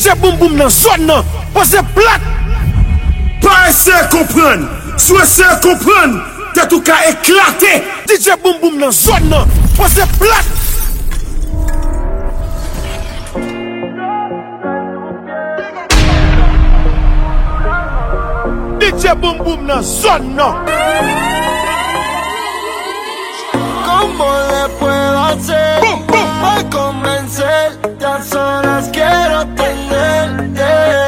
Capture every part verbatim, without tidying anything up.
J Boom Boom nan zone nan. Pose plat. Pas essayer comprendre. Soit essayer comprendre. T'as tout qu'à éclater. D J Boom Boom nan zone nan. Pose plat. D J Boom Boom nan zone nan. ¿Cómo le puedo hacer para convencer? Ya solas quiero tenerte.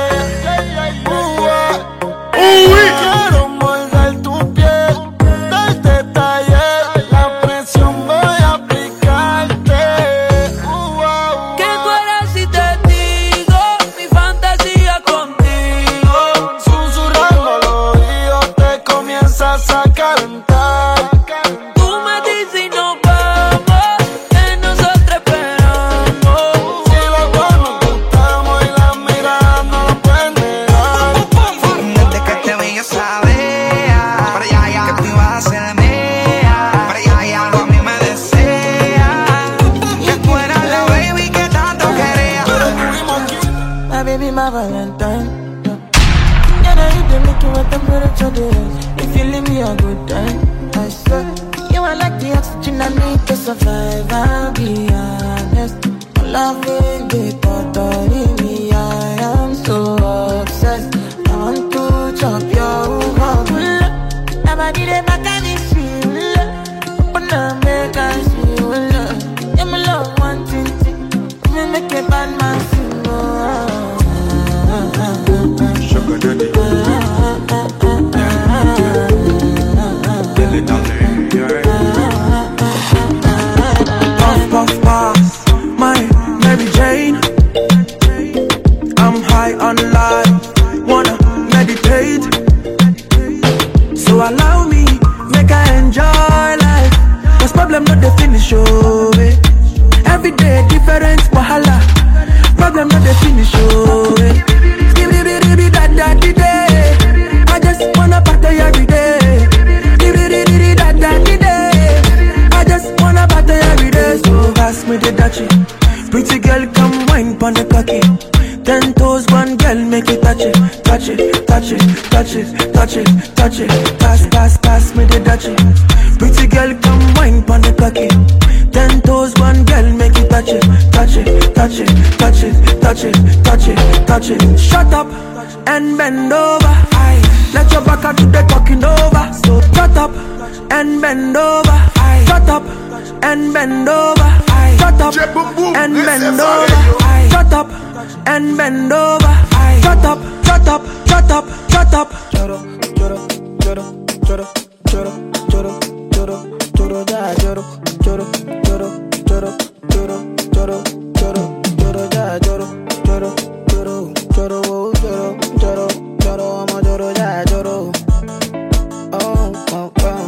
Quiero morder tu piel, darte detalles, la presión voy a aplicarte. ¿Qué tú eres si te digo mi fantasía contigo? Susurrando al oído te comienzas a cantar. Tú me dices y nos vamos, que nosotros esperamos. Si los dos nos gustamos y las miradas no lo pueden negar. Desde que te vi yo sabía, para allá ya que tú ibas a ser mía, para allá ya algo a mí me desea, que tú eras la baby que tanto quería. My baby, my valentine. Yeah, now you did make you a temperature difference. If you leave me a good time, I swear. You are like the oxygen I need to survive, I'll be honest. Loving the thought of me, I am so obsessed. I want to chop your heart. Nobody dey back at this shit. Open up, make us feel love. Yeah, my love, one thing, me make a bad man sing. Sugar daddy. Puff, puff, pass, my Mary Jane. I'm high on life, wanna meditate. So allow me, make I enjoy life. Cause problem not the finish, oh eh. Every day different wahala. Problem not the finish, oh eh. Skibidi da da di day. I just wanna party every day. Skibidi da da di day. I just wanna party every day. So pass me the dachi. Pretty girl, come wine pon the cocky. Ten toes, one girl, make it touch it, touch it, touch it, touch it, touch it, touch it. Pass, pass, pass me the dachi. Pretty girl, come wine pon the cocky. Ten toes, one girl, make it touch it, touch it, touch it, touch it, touch it, touch it, touch it. Shut up and bend over. Aye. Let your back out to the talking over. So shut up and bend over. Aye. Shut up and bend over. Aye. Shut up and bend over. Aye. Shut up and bend over. Aye. Shut up, shut up, shut up, shut up. Choro, choro, choro, choro, choro, choro, choro, choro, ya, choro, choro, choro, choro, choro, choro, choro, choro, ya, choro, choro, choro, choro, choro, choro, choro, amo choro, ya, choro. Oh, oh,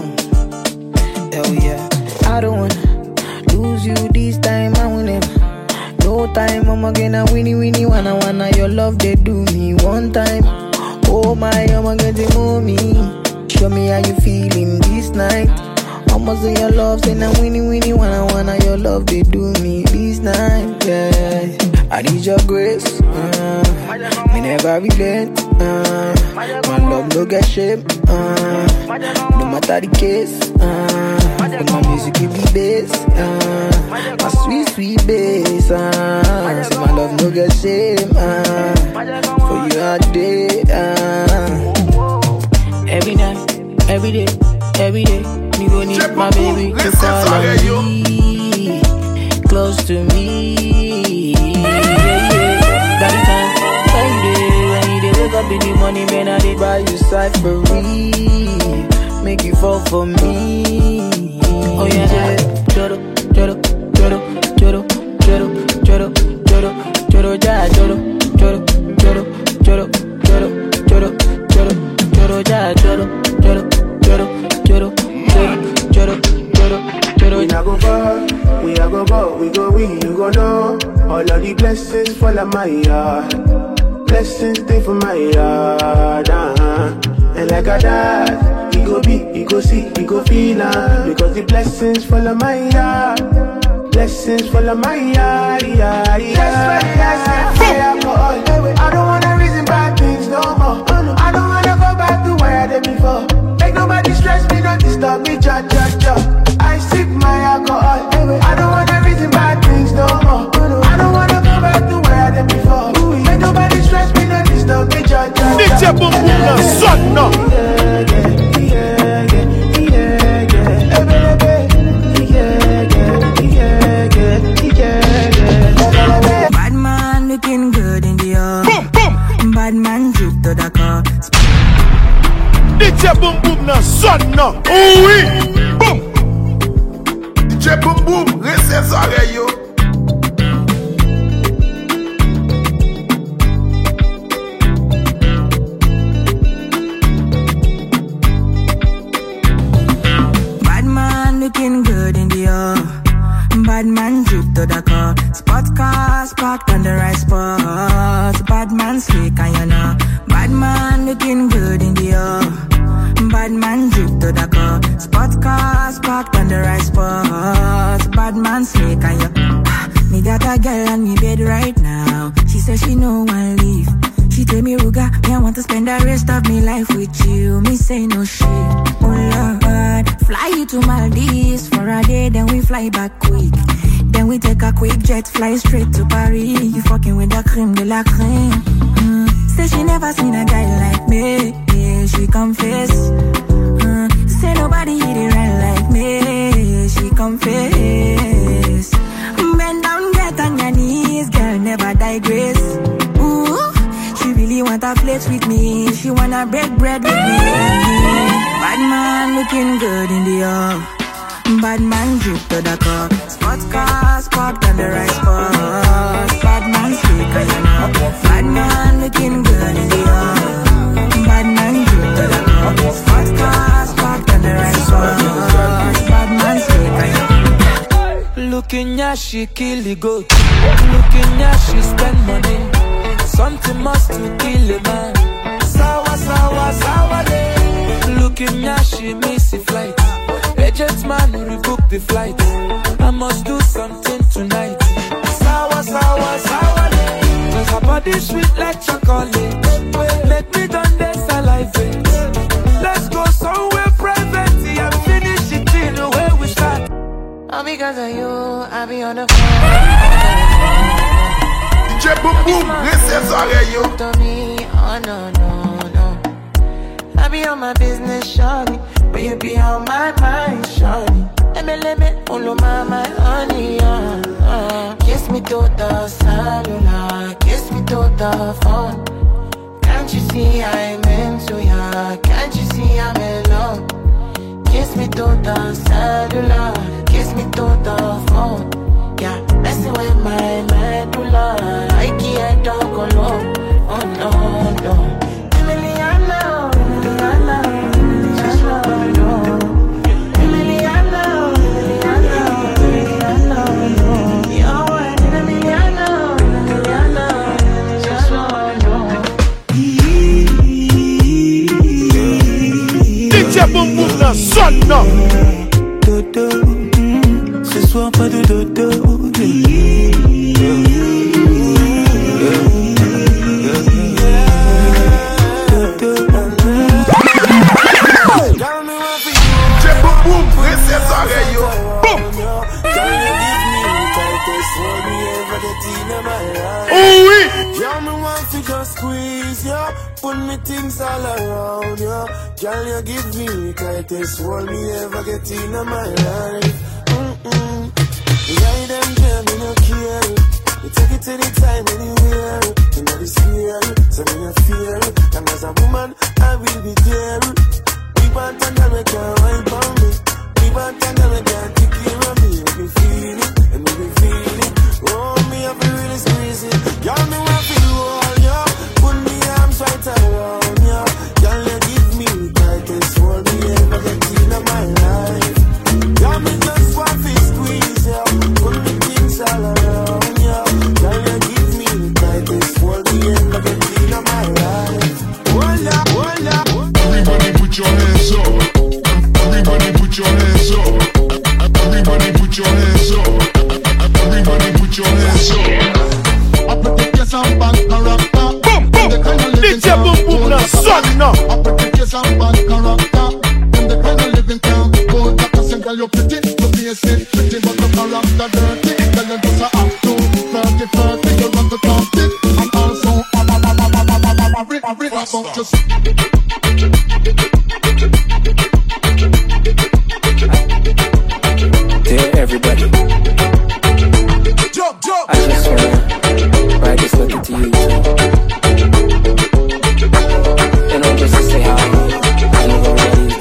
oh. Hell yeah. I don't wanna lose you this time, I win it. No time, I'm gonna winnie winnie wanna wanna your love they do me one time. Oh my, I'm gonna move me. Show me how you feeling this night. I'ma say your love, say now winnie winnie wanna wanna your love they do me this night. Yeah, I need your grace. Uh, me never relent. Uh, my love no get shame. Uh, no matter the case. Uh, but my music give me bass. Uh, my sweet sweet bass. Uh, so my love no get shame. Uh, for you all day. Uh. Every night, every day, every day, me gon' need my baby to follow me, close to me. Yeah, yeah. By the time, every day, when you dey wake up in the morning, man, I dey buy you cyphery, make you fall for me. Oh yeah, yeah. Choro, choro, choro, choro, choro, choro, choro, choro, ja, choro, choro, choro, choro, choro, choro, choro, choro, ja, choro, choro, choro, choro, choro, choro, choro, choro. We not go far, we a go go, we go win, you go know. All of the blessings fall on my yard, blessings stay for my yard, uh-huh. And like a dad, he go be, he go see, he go feel uh, because the blessings fall on my yard, blessings fall on my yard, yard, yard. That's why I say, I go all the way. boom boom nan son nan. Oui, boum. D J boum boum, rese zore yo. Bad man looking good in the air. Bad man drip to the car. Spot cars parked on the right spot. Bad man slick and you know. Bad man looking good in the air. Bad man drip to the car. Spot cars parked on the right spot. Bad man slick and you. Me got a girl on me bed right now. She says she no one leave. She tell me, Ruga, me I want to spend the rest of me life with you. Me say no shit. Oh Lord, fly you to Maldives for a day, then we fly back quick. Then we take a quick jet, fly straight to Paris. You fucking with the creme de la creme. Mm. Say she never seen a guy like me. Yeah, she confess. Mm. Say nobody hit it right like me. She confess. Bend down, get on your knees, girl, never digress. Ooh. She really want to flex with me. She wanna break bread with me. Bad man looking good in the air. Bad man drip to the car. Spot cars parked on the right spot. Bad man slick and you know. Bad man looking good in the air. Bad man drip to the car. Spot cars parked on the right spot. Bad man slick and you know. Looking at she kill the goat. Looking at she spend money. Something must to kill a man. Sawa, sawa, sawa day. Looking at she miss the flight. Agent man rebook the flight. I must do something tonight. Sawa, sawa, sawa day. Cause her body sweet like chocolate. Make me done this salivate. Let's go somewhere private and finish it in the way we start. All because of you, I be on the phone. D J boum boum, rese zore yo. To me, oh no, no, no. I be on my business, shawty, but you be on my mind, shawty. M L M, all of my, my honey, uh, uh. Kiss me to the cellular, kiss me to the phone. Can't you see I'm into ya? Can't you see I'm in love? Kiss me to the cellular, kiss me to the phone. Yeah, messing with my medulla. I can't talk alone. Oh no, no. Emiliana, Emiliana, Emiliana, no. Emiliana, Emiliana, Emiliana, no. Yo, Emiliana, Emiliana, Emiliana, no. D J boum boum nan son nan. Dodo, ce soir pas de dodo. Oh oui. Girl, me want to just squeeze ya, put me things all around ya. Girl, you give me tightest hold me ever get in my life. Mm-mm. Yeah, them girl, me no care. You take it anytime, anywhere. You know the scale, so me no fear. And as a woman, I will be there. We want to know make you wipe on me. We want to know make you take care of me. Make me feel it, and make me feel it. Oh, me have to really squeeze it. Girl, me want to hold ya. Put me arms right around ya. Girl, you give me the tightest hold me ever get in my life. Girl, me just want to squeeze ya. Put me things all around ya. Girl, you give me the tightest hold me ever get in my life. Hold ya, hold ya. Everybody put your hands up. Everybody put your hands up. Everybody put your hands up. Everybody put your hands up. I put the case on bad character. Boom boom. D J boum boum nan son nan. I put the case on bad character. In the kind of living town, go back and sing, girl, you pretty, you face it, pretty, but the character dirty. Girl, you just a act too flirty, flirty, you want to talk it, and also a ba ba ba ba ba ba ba ba ba ba about just. Dear everybody, Jump, jump. I just wanna write this letter to you too. You know, just to say how I know already.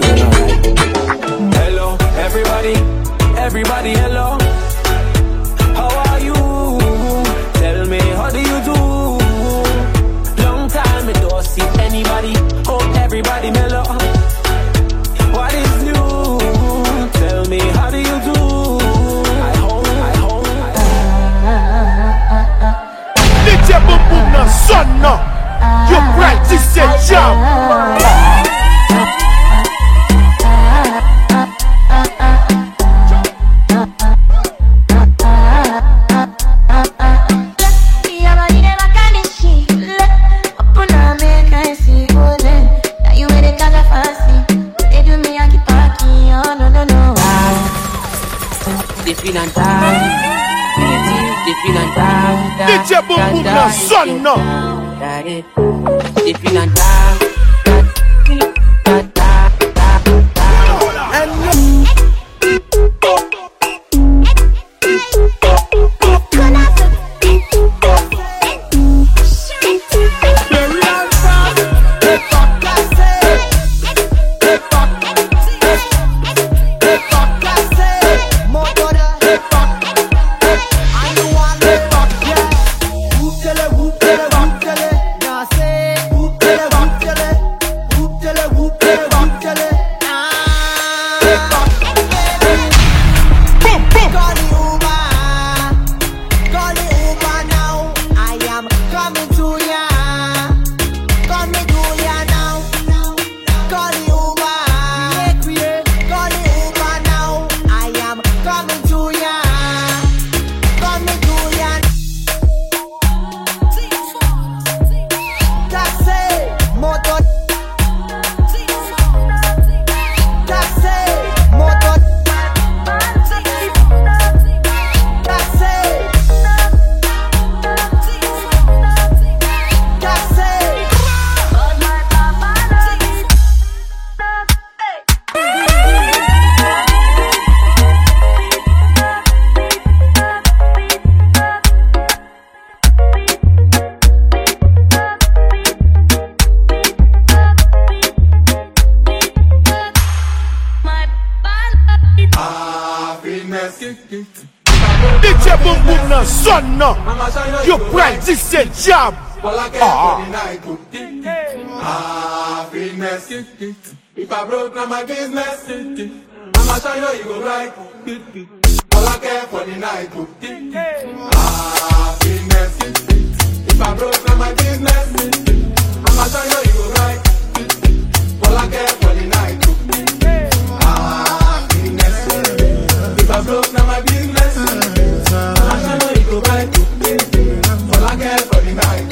D J Boom Boom na son no. If you not down, da da da da. And D J Boom Boom na son no. You practice your job. Ah. Happiness. If I broke, now my business. I'ma show you, you go right. All I care for the night. Happiness. If I broke, now my business. I'ma show you, you go right. All I care for the night. Happiness. If I broke, now my business. I'ma show you, you go right. All I care for the night.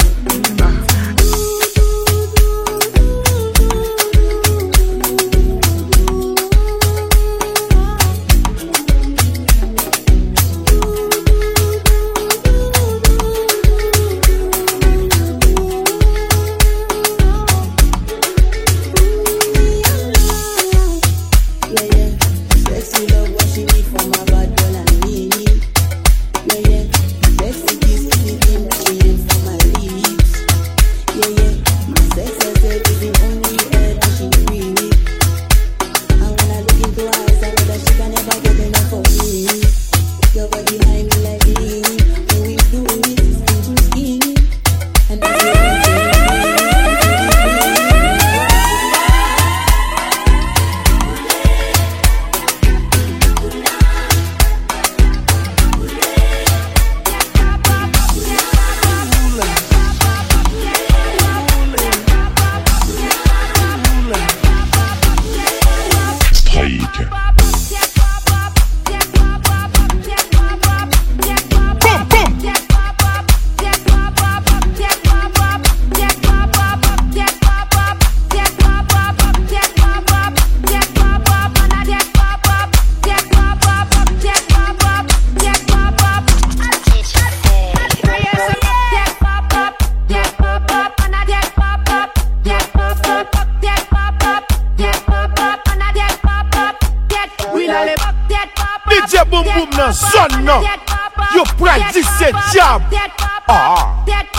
D J Boom Boom na son no. You practice your job. Ah.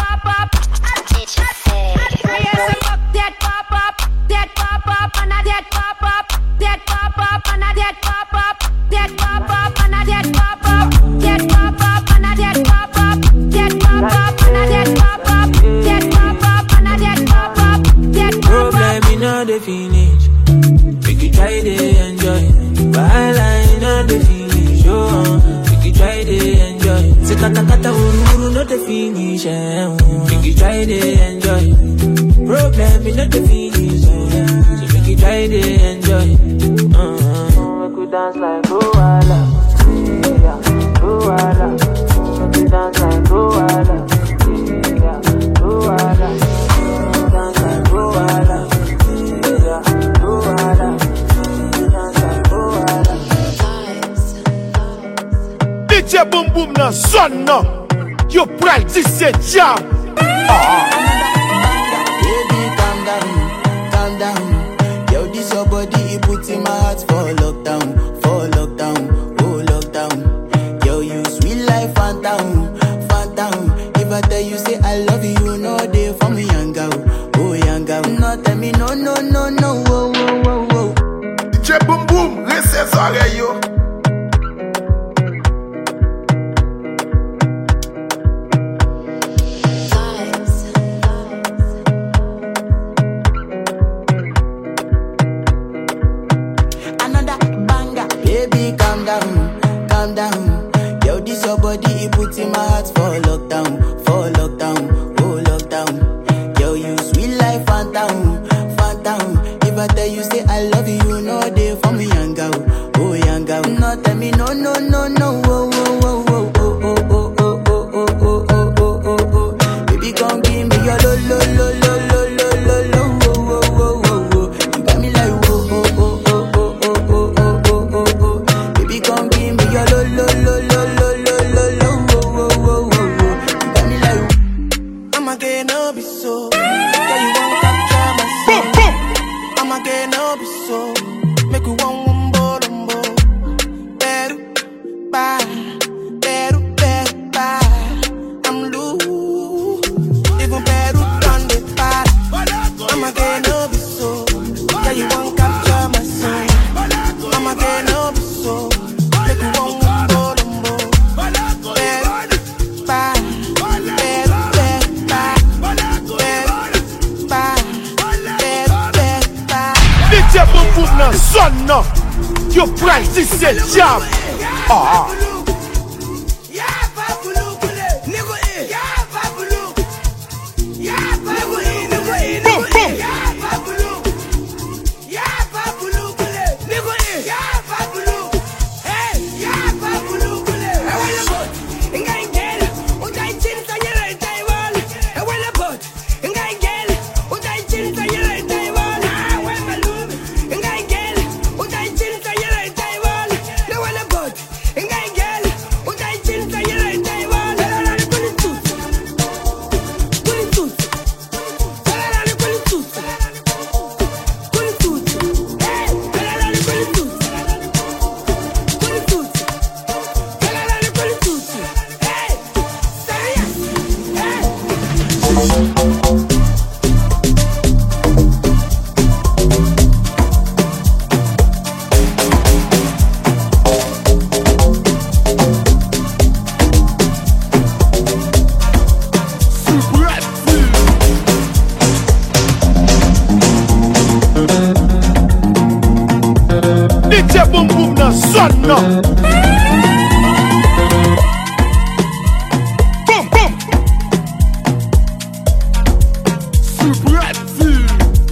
Problem in all the finish. We can try to enjoy. While I know the finish, oh, we can try to enjoy. Se kata kata uru no the finish, eh. We can try to enjoy. Problem in all the finish, eh. So we can try to enjoy. Uh-huh. We could dance like Luala, yeah, Luala. We could dance like Luala, yeah, Luala. Dance like Luala, yeah, Luala. D J Boom Boom na son no. You pral dix-sept jam. Ah. Baby, calm down, calm down. Yo, this your body, it puts in my heart for lockdown, for lockdown, oh lockdown. Yo, you sweet life, phantom, phantom. If I tell you say I love you, you know they for me, young girl, oh young girl. No, tell me no, no, no, no, oh, oh, oh, oh. D J Boom Boom, laissez ça yo. Baby, calm down, calm down. Yo, this your body, it puts in my heart for lockdown, for lockdown, oh lockdown. Yo, you sweet life, phantom, phantom. If I tell you say I love you, you know they for me, young girl, oh young girl. No, tell me no, no, no, no, oh, oh, oh, oh, oh, oh, oh, oh, oh, oh, oh, oh, oh, oh. Baby, come give me your lo, lo, lo, lo, lo, lo, lo, lo, oh, oh, oh, oh, oh. You got me like oh, oh, oh, oh, oh, oh, oh, oh, oh, oh. Baby, come give me your lo, lo, lo, lo, lo, lo, lo, lo, oh, oh, oh, oh, oh. You got me like I'ma get no be so. Yeah, you won't capture my soul. I'ma get no be so. Make you want one more, one more. Better, bye. Better, better, bye. I'm loose. Even better on the body. I'ma get no be so. Yeah, you won't capture my soul. I'ma get no be so. Make you want one more, one more. Better, bye. Better, better, bye. Better, bye. Better, better, bye. D J Boom Boom nan son nan. You pral dix-sept jam. Ah. Boom boom. D J Boom Boom nan son nan. Boom boom. Super Team.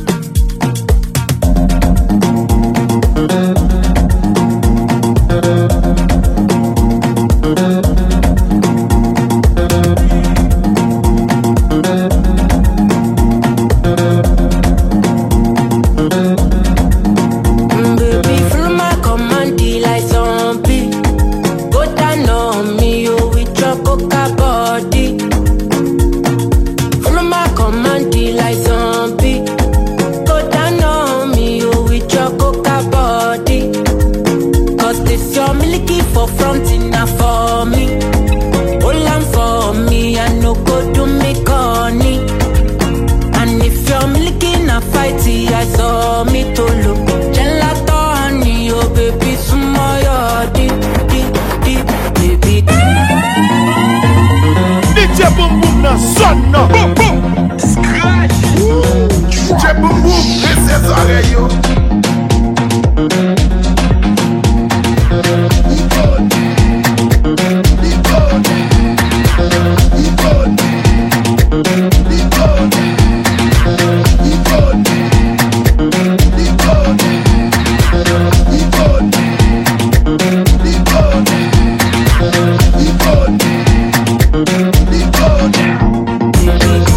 I saw me to look gelato honey, oh baby, sumoyo deep, deep, deep, baby. D J Boom Boom nan son nan. Boom boom. Scratch. D J Boom Boom, laissez ça yo. Baby,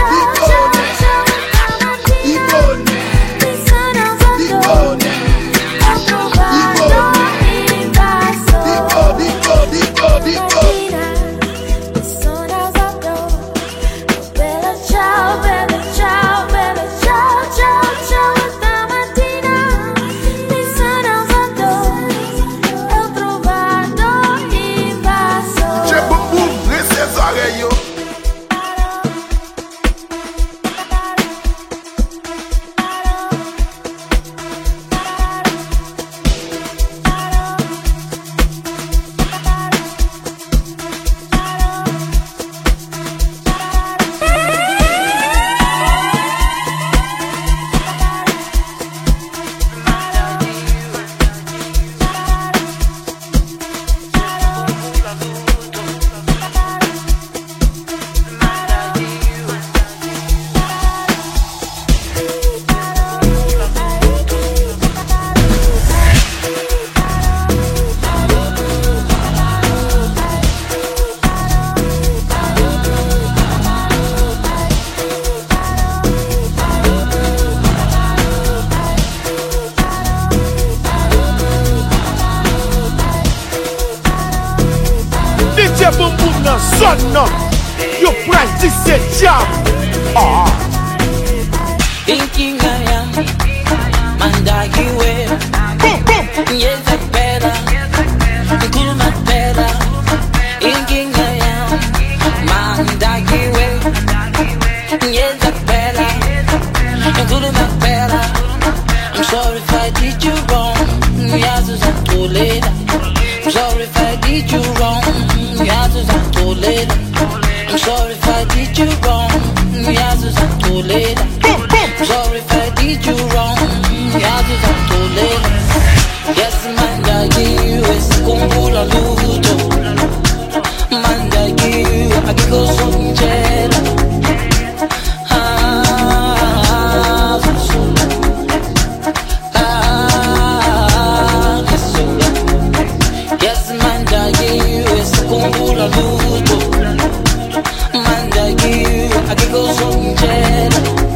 Son no, you practice your job. Ah. Thinking I am, and I give way. Yes, I better, do my better. Thinking I am, and I give way. Yes, I better, do my better. I'm sorry if I did you wrong. Yes, I'm too late. I'm sorry if I did you wrong. Yes, I'm too late. I'm sorry if I did you wrong. Yes, I'm too late. I'm sorry if I did you wrong. Yes, I'm too late. Yes, manda giwe sikumbula luto. Manda giwe akiko sonjela. Ah, sula. Ah, sula. Yes, manda giwe sikumbula luto. Manda giwe akiko sonjela.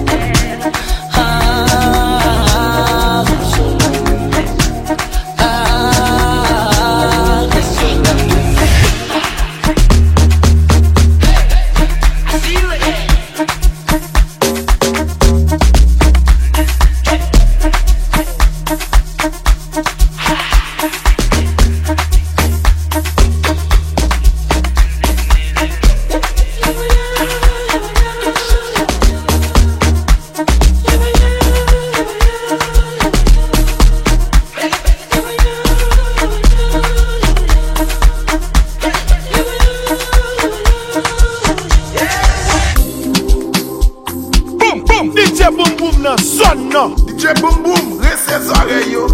D J Boom Boom, reste les oreilles yo.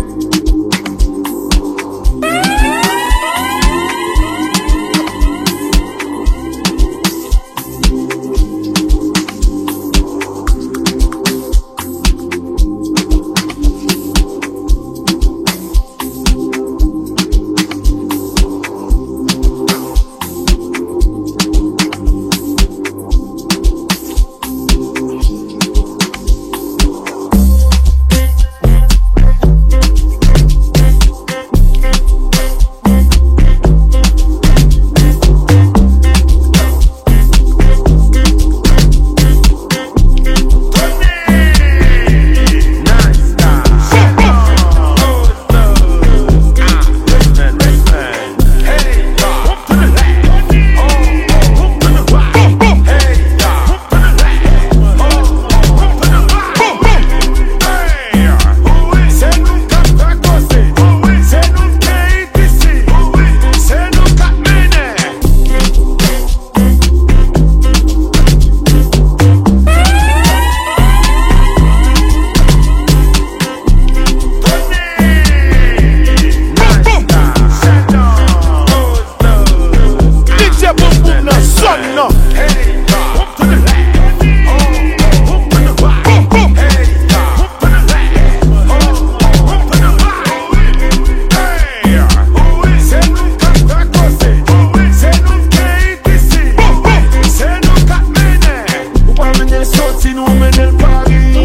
sorti nou menel Paris.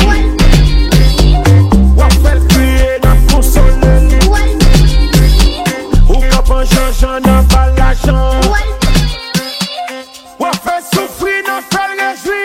Wap fèl kriye nan konsolel. Ou kapan chanjan nan balachan. Wap fèl soufri nan fèl rejwi.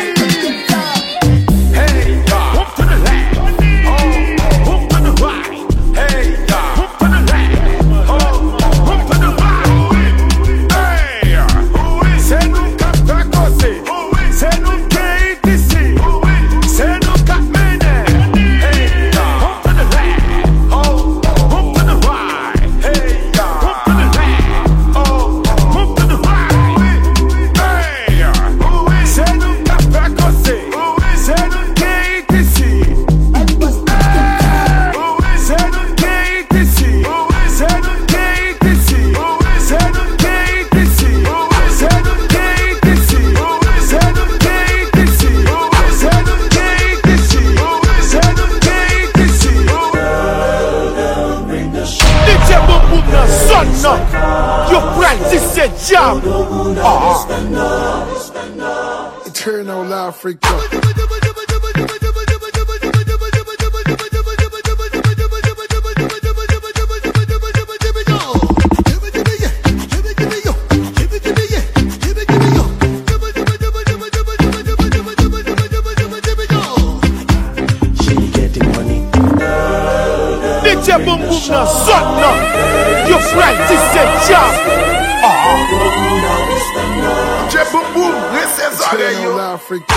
Hey, move to the left. Oh, move to the right. Hey, move to the left. Oh, move to the right. Hey, c'est nous qui avons causé. C'est nous qui ici. C'est nous qui menons. Hey, move to the left. Oh, move to the right. Hey, move to the left. Oh, move to the right. Hey, c'est nous qui avons causé. C'est nous qui ici. C'est nous qui ici. C'est nous qui ici. C'est nous qui ici. C'est nous qui ici. C'est nous qui ici. C'est nous qui ici. C'est nous qui ici. D J Boom Boom nan son nan. Yo practice the jam. Ah. Eternal Africa. D J Boom Boom nan son nan. Yo practice the jam. Ah. D J Boom Boom, Eternal Africa.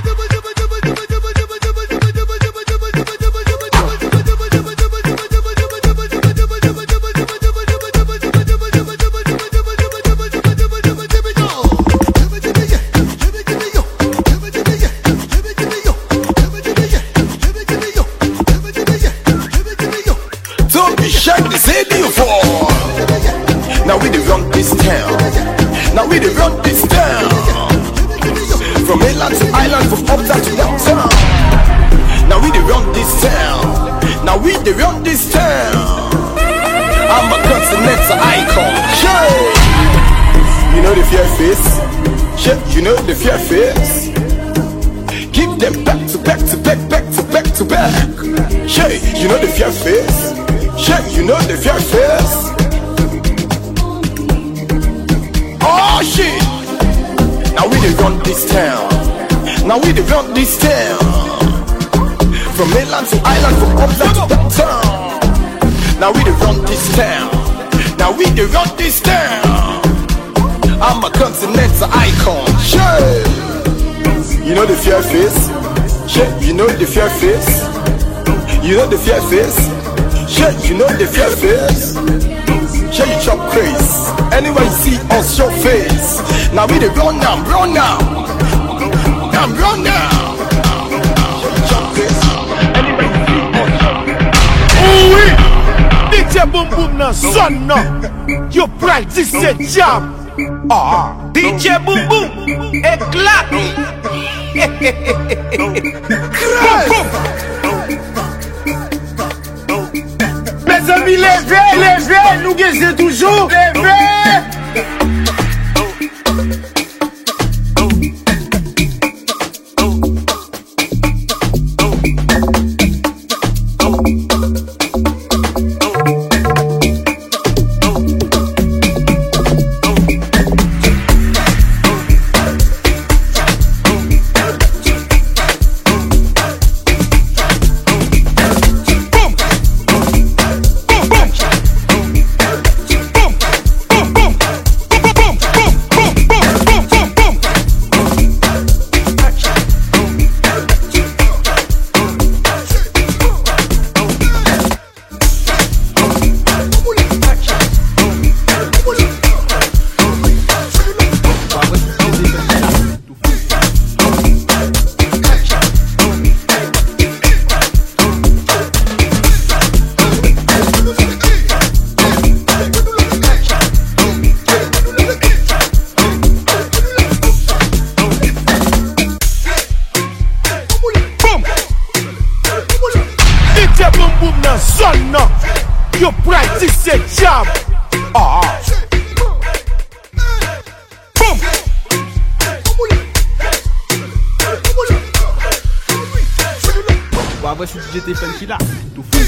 Don't be shy, they say the fall. Now we dey run this town. Now we dey run this town. From mainland to island, from uptown to downtown. Now we dey run this town. Now we dey run this town. I'm a continental icon. Shit. You know the fear face. Shit, you know the fear face. Give them back to back to back, back to back to back. Shit, you know the fear face. Shit, you know the fear face. Oh shit. Now we dey run this town. Now we dey run this town. From mainland to island, from uptown to downtown. Now we dey run this town. Now we dey run this town. I'm a continental icon. Shit. You know the fear face. Shit, you know the fear face. You know the fear face. Shit, you know the fear face. Shit, you chop craze. Anywhere you see us, show face. Now we dey run now, run now. Now run now. Chop craze. Anywhere you see us, show face. Oui, D J Boom Boom nan son nan. Yo practice the jam. Ah. D J Boom Boom, éclat. Mes amis, levez, levez, nous guettons toujours, levez. You practice a job. Ah. Boom. voici D J T Funky là, tout fou.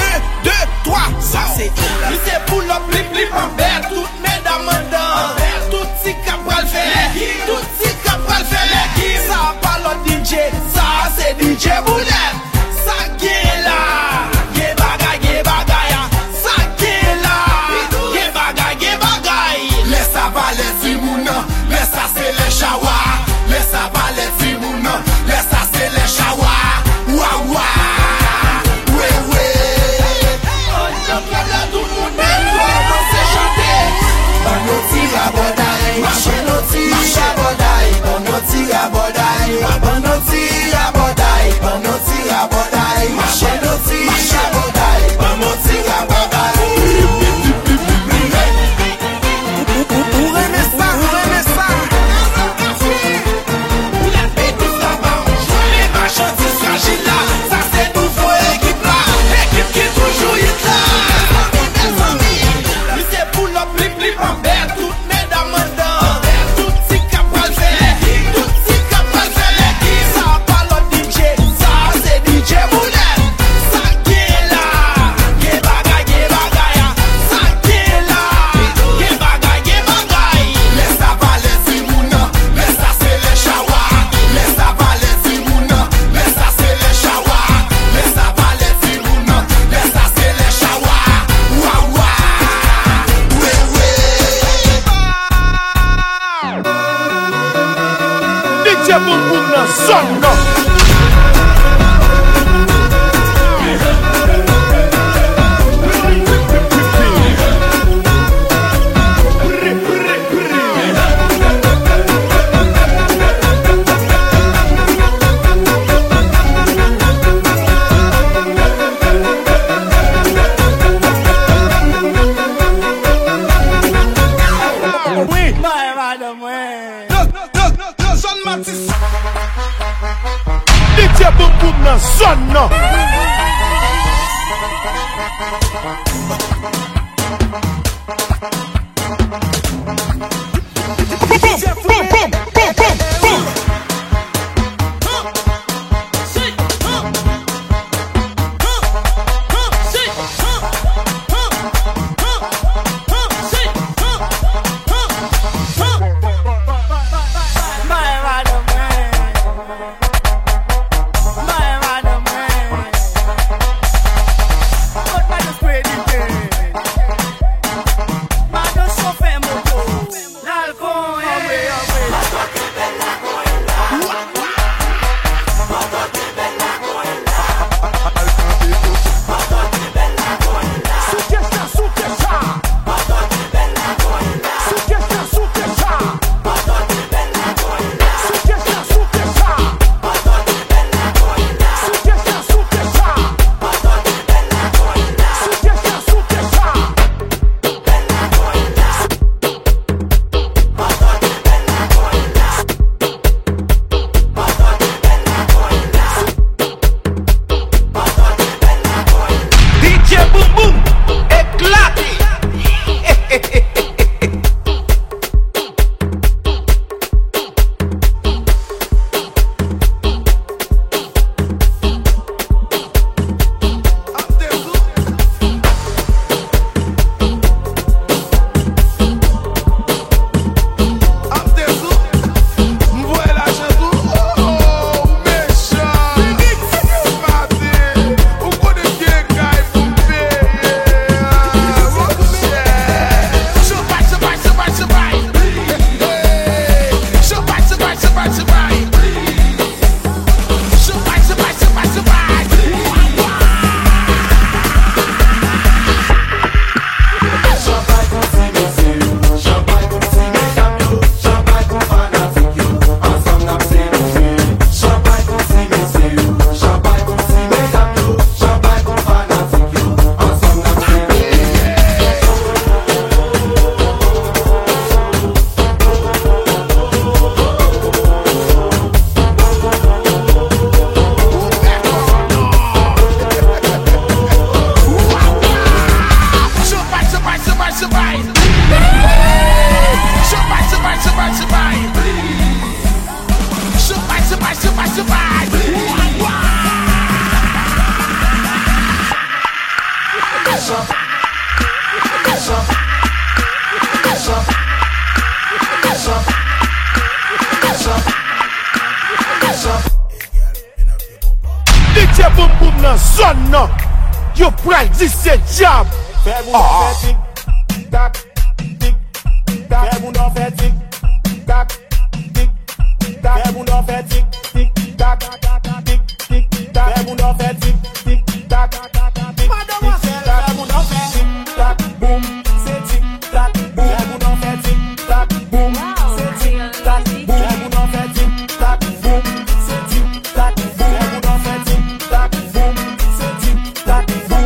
C'est pour la flip flip en verre, toutes mesdames en dedans. D J Bullet. Sakila, ge bagay, ge bagay. Sakila, ge bagay, ge bagay. Laisse avaler Fimouna, laisse c'est les chawa. Laisse avaler Fimouna, laisse c'est les chawa. Wa wa, we we. On te parle tout le monde, on sait chanter. Banoti abodai, banoti abodai, banoti abodai, banoti abodai, banoti abodai, banoti abodai, banoti abodai. Où remet ça, où remet ça? La bêtise là-bas, les machins qui s'agit là, ça c'est nouveau équipe là, équipe qui toujours est là. Mes amis, lui c'est pour le blip blip en bête, toutes mesdames en dedans, toutes si capables faire, toutes si capables faire, ça parle au D J, ça c'est D J Bullet, ça qui est là, qui bagaille, qui bagaille, ça qui est là, qui bagaille, qui bagaille. Laisse avaler Fimouna, laisse ça c'est les chawa, laisse avaler Fimouna, laisse ça c'est les chawa, laisse avaler Fimouna, laisse ça c'est les chawa. Wa wa, we we. D J Boom Boom na son no. Oui, madame, ouais. Son Matis. D J Boom Boom na son no. Boom boom boom boom boom boom boom. My madam, my madam, what are you spreading? Madam, so famous, l'alcool, away, away. D J Boom Boom, éclaté. What's up? nan zon nan. Yo pral di se jab. Fè moun an fè tik tak, tik tak. Fè moun an fè tik tak, tik tak. Fè moun an fè tik tik tak, tik tik tak. Fè moun an fè tik tik tak, tik tak. Fè moun an fè tik tak, boum, c'est tik tak, boum. Fè moun an fè tik tak, boum, c'est tik tak, boum. Fè moun an fè tik tak, boum, c'est tik tak, boum. Fè moun an fè tik tak, boum, c'est tik tak, boum.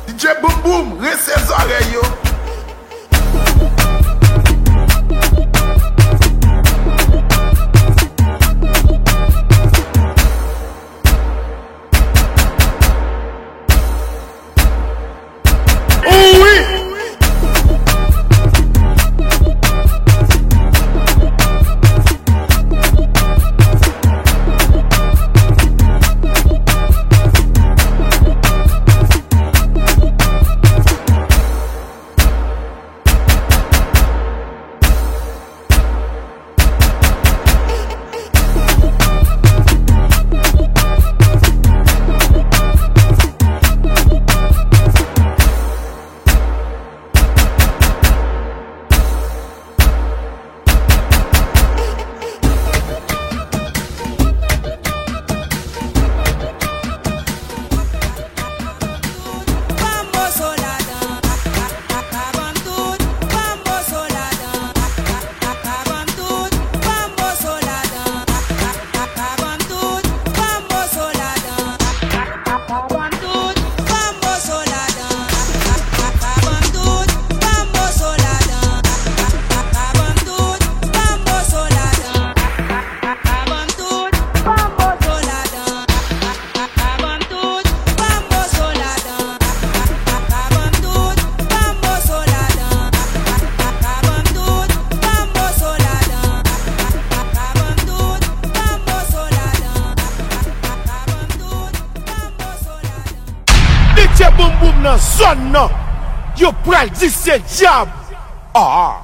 D J Boom Boom, rese zore yo. D J Boom Boom nan zon nan. Yo pral di se jab. Ah.